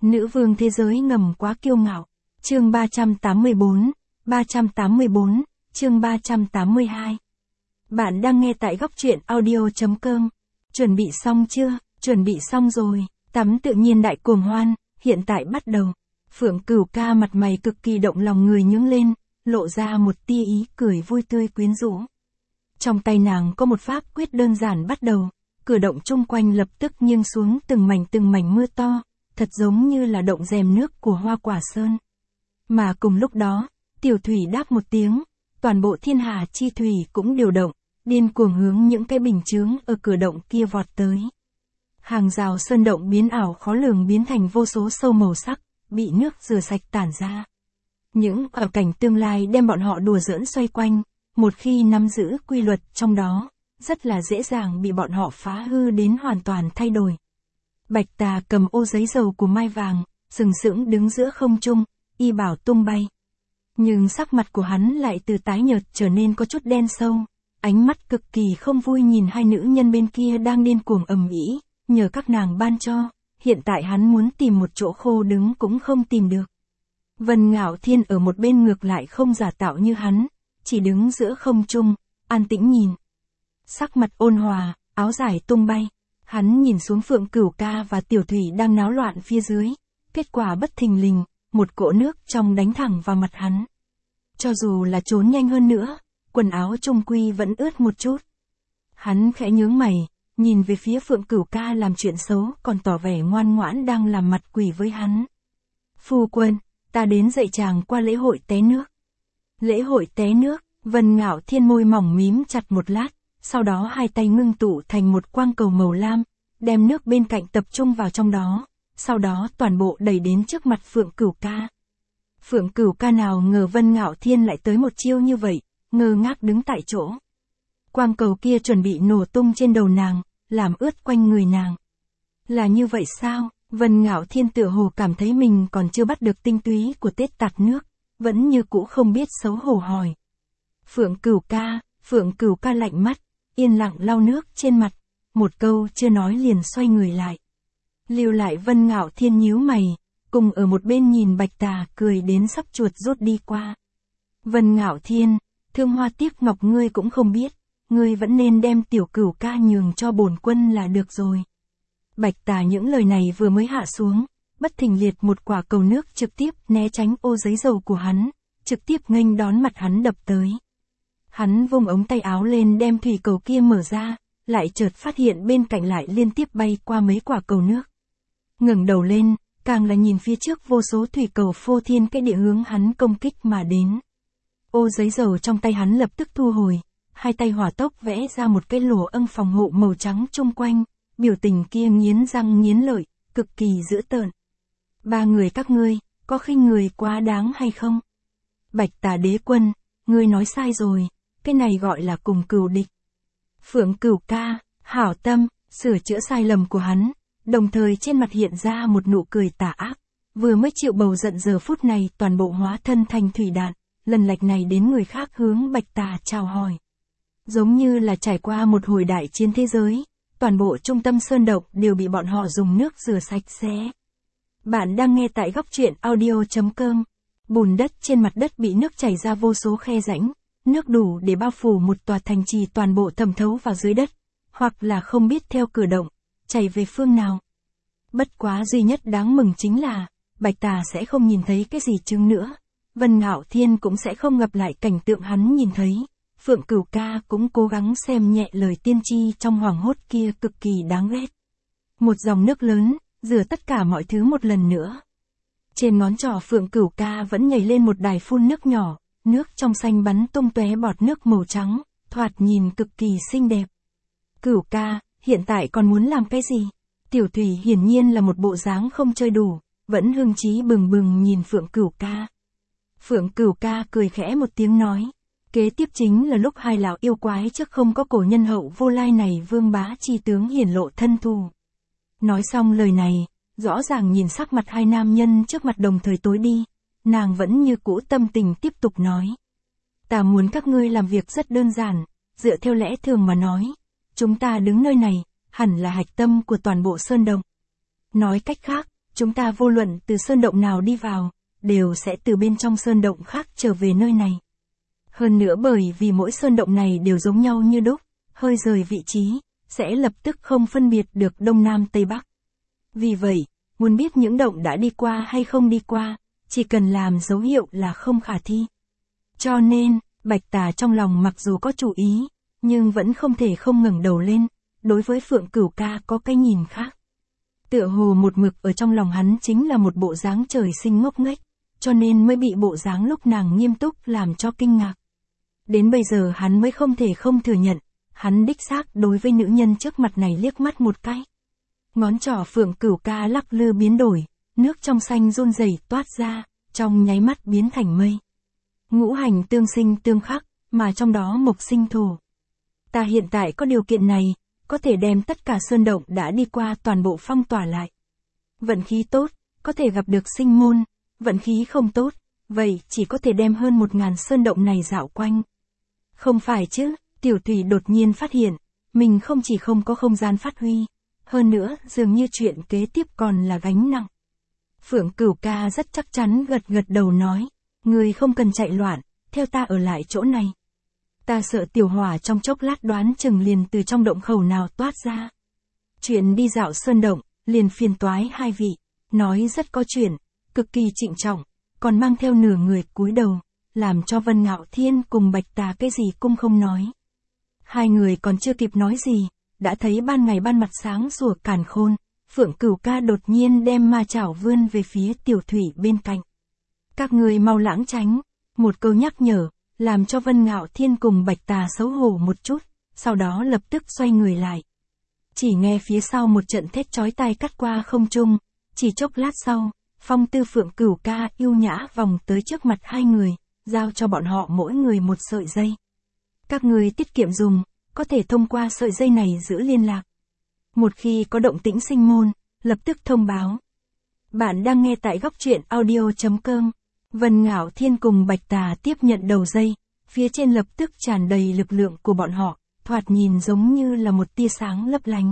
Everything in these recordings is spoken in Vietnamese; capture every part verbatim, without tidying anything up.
Nữ vương thế giới ngầm quá kiêu ngạo. Chương ba trăm tám mươi bốn, ba trăm tám mươi bốn, chương ba trăm tám mươi hai. Bạn đang nghe tại góc truyện audio chấm com. Chuẩn bị xong chưa? Chuẩn bị xong rồi. Tắm tự nhiên đại cuồng hoan, hiện tại bắt đầu. Phượng Cửu Ca mặt mày cực kỳ động lòng người nhướng lên, lộ ra một tia ý cười vui tươi quyến rũ. Trong tay nàng có một pháp quyết đơn giản bắt đầu, cử động chung quanh lập tức nghiêng xuống từng mảnh từng mảnh mưa to, thật giống như là động rèm nước của hoa quả sơn. Mà cùng lúc đó, tiểu thủy đáp một tiếng, toàn bộ thiên hà chi thủy cũng điều động, điên cuồng hướng những cái bình chướng ở cửa động kia vọt tới. Hàng rào sơn động biến ảo khó lường biến thành vô số sâu màu sắc, bị nước rửa sạch tản ra. Những ảo cảnh tương lai đem bọn họ đùa giỡn xoay quanh, một khi nắm giữ quy luật trong đó, rất là dễ dàng bị bọn họ phá hư đến hoàn toàn thay đổi. Bạch Tà cầm ô giấy dầu của mai vàng, sừng sững đứng giữa không trung, y bảo tung bay. Nhưng sắc mặt của hắn lại từ tái nhợt trở nên có chút đen sâu, ánh mắt cực kỳ không vui nhìn hai nữ nhân bên kia đang điên cuồng ầm ĩ, nhờ các nàng ban cho, hiện tại hắn muốn tìm một chỗ khô đứng cũng không tìm được. Vân Ngạo Thiên ở một bên ngược lại không giả tạo như hắn, chỉ đứng giữa không trung, an tĩnh nhìn. Sắc mặt ôn hòa, áo dài tung bay, hắn nhìn xuống Phượng Cửu Ca và Tiểu Thủy đang náo loạn phía dưới, kết quả bất thình lình, một cỗ nước trong đánh thẳng vào mặt hắn. Cho dù là trốn nhanh hơn nữa, quần áo trung quy vẫn ướt một chút. Hắn khẽ nhướng mày, nhìn về phía Phượng Cửu Ca làm chuyện xấu còn tỏ vẻ ngoan ngoãn đang làm mặt quỷ với hắn. Phu quân, ta đến dạy chàng qua lễ hội té nước. Lễ hội té nước, Vân Ngạo Thiên môi mỏng mím chặt một lát, sau đó hai tay ngưng tụ thành một quang cầu màu lam, đem nước bên cạnh tập trung vào trong đó, sau đó toàn bộ đẩy đến trước mặt Phượng Cửu Ca. Phượng Cửu Ca nào ngờ Vân Ngạo Thiên lại tới một chiêu như vậy, ngơ ngác đứng tại chỗ. Quang cầu kia chuẩn bị nổ tung trên đầu nàng, làm ướt quanh người nàng. Là như vậy sao? Vân Ngạo Thiên tựa hồ cảm thấy mình còn chưa bắt được tinh túy của Tết tạt nước, vẫn như cũ không biết xấu hổ hỏi. Phượng Cửu Ca, Phượng Cửu Ca lạnh mắt, yên lặng lau nước trên mặt, một câu chưa nói liền xoay người lại. Lưu lại Vân Ngạo Thiên nhíu mày, cùng ở một bên nhìn Bạch Tà cười đến sắp chuột rút đi qua. Vân Ngạo Thiên, thương hoa tiếc ngọc ngươi cũng không biết, ngươi vẫn nên đem Tiểu Cửu Ca nhường cho bổn quân là được rồi. Bạch Tà những lời này vừa mới hạ xuống, bất thình liệt một quả cầu nước trực tiếp né tránh ô giấy dầu của hắn, trực tiếp nghênh đón mặt hắn đập tới. Hắn vung ống tay áo lên đem thủy cầu kia mở ra, lại chợt phát hiện bên cạnh lại liên tiếp bay qua mấy quả cầu nước. Ngẩng đầu lên, càng là nhìn phía trước vô số thủy cầu phô thiên cái địa hướng hắn công kích mà đến. Ô giấy dầu trong tay hắn lập tức thu hồi, hai tay hỏa tốc vẽ ra một cái lỗ ưng phòng hộ màu trắng chung quanh, biểu tình kia nghiến răng nghiến lợi, cực kỳ dữ tợn. Ba người các ngươi, có khinh người quá đáng hay không? Bạch Tà đế quân, ngươi nói sai rồi, cái này gọi là cùng cừu địch. Phượng Cửu Ca, hảo tâm, sửa chữa sai lầm của hắn, đồng thời trên mặt hiện ra một nụ cười tà ác, vừa mới chịu bầu giận giờ phút này toàn bộ hóa thân thành thủy đạn, lần lệch này đến người khác hướng Bạch Tà chào hỏi. Giống như là trải qua một hồi đại chiến thế giới, toàn bộ trung tâm sơn động đều bị bọn họ dùng nước rửa sạch sẽ. Bạn đang nghe tại góc truyện audio chấm com. Bùn đất trên mặt đất bị nước chảy ra vô số khe rãnh, nước đủ để bao phủ một tòa thành trì toàn bộ thẩm thấu vào dưới đất, hoặc là không biết theo cử động, chảy về phương nào. Bất quá duy nhất đáng mừng chính là, Bạch Tà sẽ không nhìn thấy cái gì chứng nữa, Vân Ngạo Thiên cũng sẽ không gặp lại cảnh tượng hắn nhìn thấy. Phượng Cửu Ca cũng cố gắng xem nhẹ lời tiên tri trong hoàng hốt kia cực kỳ đáng ghét. Một dòng nước lớn, rửa tất cả mọi thứ một lần nữa. Trên ngón trỏ Phượng Cửu Ca vẫn nhảy lên một đài phun nước nhỏ, nước trong xanh bắn tung tóe bọt nước màu trắng, thoạt nhìn cực kỳ xinh đẹp. Cửu Ca, hiện tại còn muốn làm cái gì? Tiểu Thủy hiển nhiên là một bộ dáng không chơi đủ, vẫn hưng trí bừng bừng nhìn Phượng Cửu Ca. Phượng Cửu Ca cười khẽ một tiếng nói. Kế tiếp chính là lúc hai lão yêu quái trước không có cổ nhân hậu vô lai này vương bá chi tướng hiển lộ thân thù. Nói xong lời này, rõ ràng nhìn sắc mặt hai nam nhân trước mặt đồng thời tối đi, nàng vẫn như cũ tâm tình tiếp tục nói. Ta muốn các ngươi làm việc rất đơn giản, dựa theo lẽ thường mà nói, chúng ta đứng nơi này, hẳn là hạch tâm của toàn bộ sơn động. Nói cách khác, Chúng ta vô luận từ sơn động nào đi vào, đều sẽ từ bên trong sơn động khác trở về nơi này. Hơn nữa bởi vì mỗi sơn động này đều giống nhau như đúc, hơi rời vị trí, sẽ lập tức không phân biệt được Đông Nam Tây Bắc. Vì vậy, muốn biết những động đã đi qua hay không đi qua, chỉ cần làm dấu hiệu là không khả thi. Cho nên, Bạch Tà trong lòng mặc dù có chủ ý, nhưng vẫn không thể không ngẩng đầu lên, đối với Phượng Cửu Ca có cái nhìn khác. Tựa hồ một mực ở trong lòng hắn chính là một bộ dáng trời sinh ngốc nghếch, cho nên mới bị bộ dáng lúc nàng nghiêm túc làm cho kinh ngạc. Đến bây giờ hắn mới không thể không thừa nhận, hắn đích xác đối với nữ nhân trước mặt này liếc mắt một cái. Ngón trỏ Phượng Cửu Ca lắc lư biến đổi, nước trong xanh run rẩy toát ra, trong nháy mắt biến thành mây. Ngũ hành tương sinh tương khắc, mà trong đó mộc sinh thổ. Ta hiện tại có điều kiện này, có thể đem tất cả sơn động đã đi qua toàn bộ phong tỏa lại. Vận khí tốt, có thể gặp được sinh môn, vận khí không tốt, vậy chỉ có thể đem hơn một ngàn sơn động này dạo quanh. Không phải chứ, Tiểu Thủy đột nhiên phát hiện, mình không chỉ không có không gian phát huy, hơn nữa dường như chuyện kế tiếp còn là gánh nặng. Phượng Cửu Ca rất chắc chắn gật gật đầu nói, người không cần chạy loạn, theo ta ở lại chỗ này. Ta sợ tiểu hỏa trong chốc lát đoán chừng liền từ trong động khẩu nào toát ra. Chuyện đi dạo sơn động, liền phiền toái hai vị, nói rất có chuyện, cực kỳ trịnh trọng, còn mang theo nửa người cúi đầu, làm cho Vân Ngạo Thiên cùng Bạch Tà cái gì cũng không nói. Hai người còn chưa kịp nói gì, đã thấy ban ngày ban mặt sáng rùa càn khôn, Phượng Cửu Ca đột nhiên đem ma chảo vươn về phía Tiểu Thủy bên cạnh. Các người mau lãng tránh, một câu nhắc nhở, làm cho Vân Ngạo Thiên cùng Bạch Tà xấu hổ một chút, sau đó lập tức xoay người lại. Chỉ nghe phía sau một trận thét chói tai cắt qua không trung, chỉ chốc lát sau, Phong Tư Phượng Cửu Ca yêu nhã vòng tới trước mặt hai người, giao cho bọn họ mỗi người một sợi dây. Các người tiết kiệm dùng, có thể thông qua sợi dây này giữ liên lạc. Một khi có động tĩnh sinh môn, lập tức thông báo. Bạn đang nghe tại góc truyện audio chấm com. Vân Ngạo Thiên cùng Bạch Tà tiếp nhận đầu dây, phía trên lập tức tràn đầy lực lượng của bọn họ, thoạt nhìn giống như là một tia sáng lấp lánh.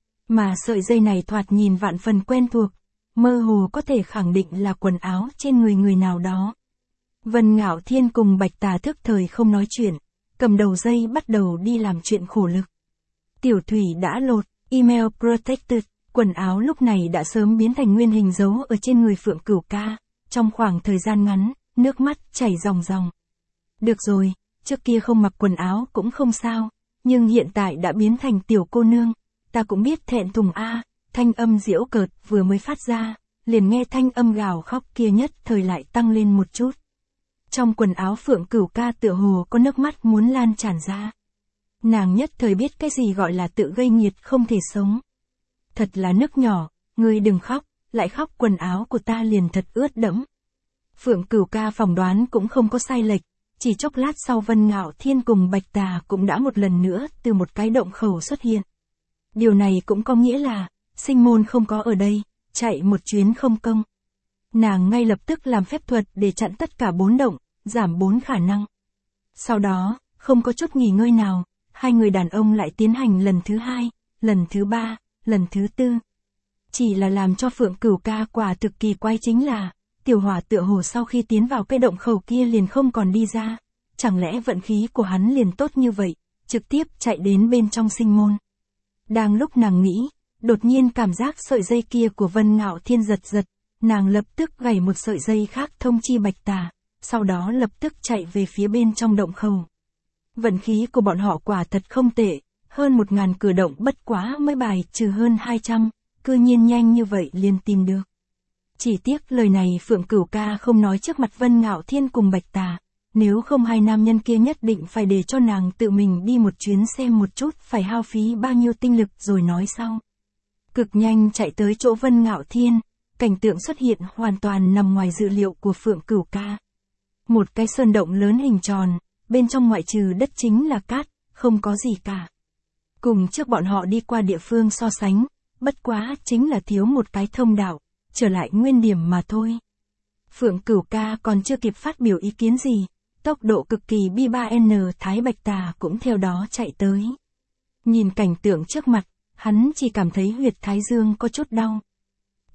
Mà sợi dây này thoạt nhìn vạn phần quen thuộc, mơ hồ có thể khẳng định là quần áo trên người người nào đó. Vân Ngạo Thiên cùng Bạch Tà thức thời không nói chuyện, cầm đầu dây bắt đầu đi làm chuyện khổ lực. Tiểu Thủy đã lột, email protected, quần áo lúc này đã sớm biến thành nguyên hình dấu ở trên người Phượng Cửu Ca. Trong khoảng thời gian ngắn, nước mắt chảy ròng ròng. Được rồi, trước kia không mặc quần áo cũng không sao, nhưng hiện tại đã biến thành tiểu cô nương, ta cũng biết thẹn thùng a. Thanh âm giễu cợt vừa mới phát ra, liền nghe thanh âm gào khóc kia nhất thời lại tăng lên một chút. Trong quần áo Phượng Cửu Ca tựa hồ có nước mắt muốn lan tràn ra. Nàng nhất thời biết cái gì gọi là tự gây nghiệt không thể sống. Thật là nước nhỏ, ngươi đừng khóc, lại khóc quần áo của ta liền thật ướt đẫm. Phượng Cửu Ca phỏng đoán cũng không có sai lệch, chỉ chốc lát sau Vân Ngạo Thiên cùng Bạch Tà cũng đã một lần nữa từ một cái động khẩu xuất hiện. Điều này cũng có nghĩa là, sinh môn không có ở đây, chạy một chuyến không công. Nàng ngay lập tức làm phép thuật để chặn tất cả bốn động, giảm bốn khả năng. Sau đó, không có chút nghỉ ngơi nào, hai người đàn ông lại tiến hành lần thứ hai, lần thứ ba, lần thứ tư. Chỉ là làm cho Phượng Cửu Ca quả thực kỳ quái chính là, tiểu hỏa tựa hồ sau khi tiến vào cái động khẩu kia liền không còn đi ra, chẳng lẽ vận khí của hắn liền tốt như vậy, trực tiếp chạy đến bên trong sinh môn. Đang lúc nàng nghĩ, đột nhiên cảm giác sợi dây kia của Vân Ngạo Thiên giật giật, nàng lập tức gảy một sợi dây khác thông chi Bạch Tà, sau đó lập tức chạy về phía bên trong động khẩu. Vận khí của bọn họ quả thật không tệ, hơn một ngàn cửa động bất quá mới bài trừ hơn hai trăm, cư nhiên nhanh như vậy liền tìm được. Chỉ tiếc lời này Phượng Cửu Ca không nói trước mặt Vân Ngạo Thiên cùng Bạch Tà, nếu không hai nam nhân kia nhất định phải để cho nàng tự mình đi một chuyến xem một chút phải hao phí bao nhiêu tinh lực rồi nói sau. Cực nhanh chạy tới chỗ Vân Ngạo Thiên, cảnh tượng xuất hiện hoàn toàn nằm ngoài dự liệu của Phượng Cửu Ca. Một cái sơn động lớn hình tròn, bên trong ngoại trừ đất chính là cát, không có gì cả. Cùng trước bọn họ đi qua địa phương so sánh, bất quá chính là thiếu một cái thông đạo, trở lại nguyên điểm mà thôi. Phượng Cửu Ca còn chưa kịp phát biểu ý kiến gì, tốc độ cực kỳ B ba N Thái Bạch Tà cũng theo đó chạy tới. Nhìn cảnh tượng trước mặt, hắn chỉ cảm thấy huyệt thái dương có chút đau.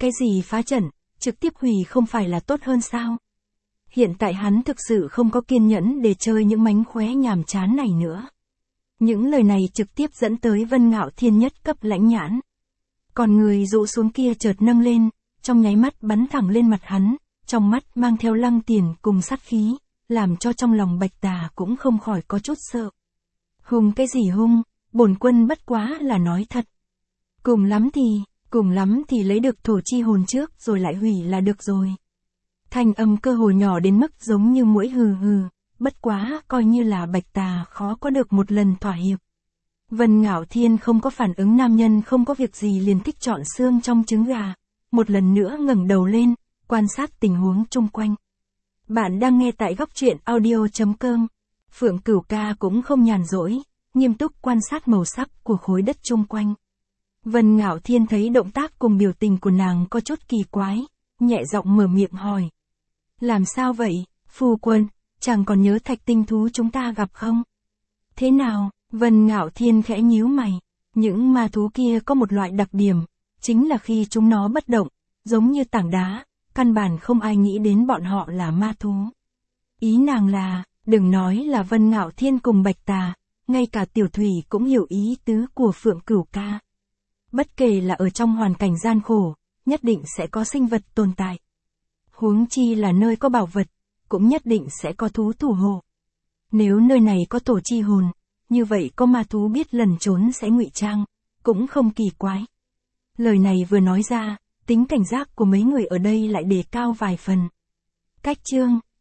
Cái gì phá trận, trực tiếp hủy không phải là tốt hơn sao? Hiện tại hắn thực sự không có kiên nhẫn để chơi những mánh khóe nhàm chán này nữa. Những lời này trực tiếp dẫn tới Vân Ngạo Thiên nhất cấp lãnh nhãn. Còn người rũ xuống kia chợt nâng lên, trong nháy mắt bắn thẳng lên mặt hắn, trong mắt mang theo lăng tiền cùng sát khí, làm cho trong lòng Bạch Tà cũng không khỏi có chút sợ. Hung cái gì hung, bổn quân bất quá là nói thật. Cùng lắm thì, cùng lắm thì lấy được thổ chi hồn trước rồi lại hủy là được rồi. Thanh âm cơ hồ nhỏ đến mức giống như muỗi hừ hừ, bất quá coi như là Bạch Tà khó có được một lần thỏa hiệp. Vân Ngạo Thiên không có phản ứng nam nhân không có việc gì liền thích chọn xương trong trứng gà, một lần nữa ngẩng đầu lên, quan sát tình huống chung quanh. Bạn đang nghe tại góc truyện audio chấm com. Phượng Cửu Ca cũng không nhàn rỗi, nghiêm túc quan sát màu sắc của khối đất chung quanh. Vân Ngạo Thiên thấy động tác cùng biểu tình của nàng có chút kỳ quái, nhẹ giọng mở miệng hỏi. Làm sao vậy, phu quân, chẳng còn nhớ thạch tinh thú chúng ta gặp không? Thế nào? Vân Ngạo Thiên khẽ nhíu mày. Những ma thú kia có một loại đặc điểm, chính là khi chúng nó bất động, giống như tảng đá, căn bản không ai nghĩ đến bọn họ là ma thú. Ý nàng là, đừng nói là Vân Ngạo Thiên cùng Bạch Tà, ngay cả Tiểu Thủy cũng hiểu ý tứ của Phượng Cửu Ca. Bất kể là ở trong hoàn cảnh gian khổ, nhất định sẽ có sinh vật tồn tại. Huống chi là nơi có bảo vật, cũng nhất định sẽ có thú thủ hộ. Nếu nơi này có tổ chi hồn, như vậy có ma thú biết lần trốn sẽ ngụy trang, cũng không kỳ quái. Lời này vừa nói ra, tính cảnh giác của mấy người ở đây lại đề cao vài phần. Cách chương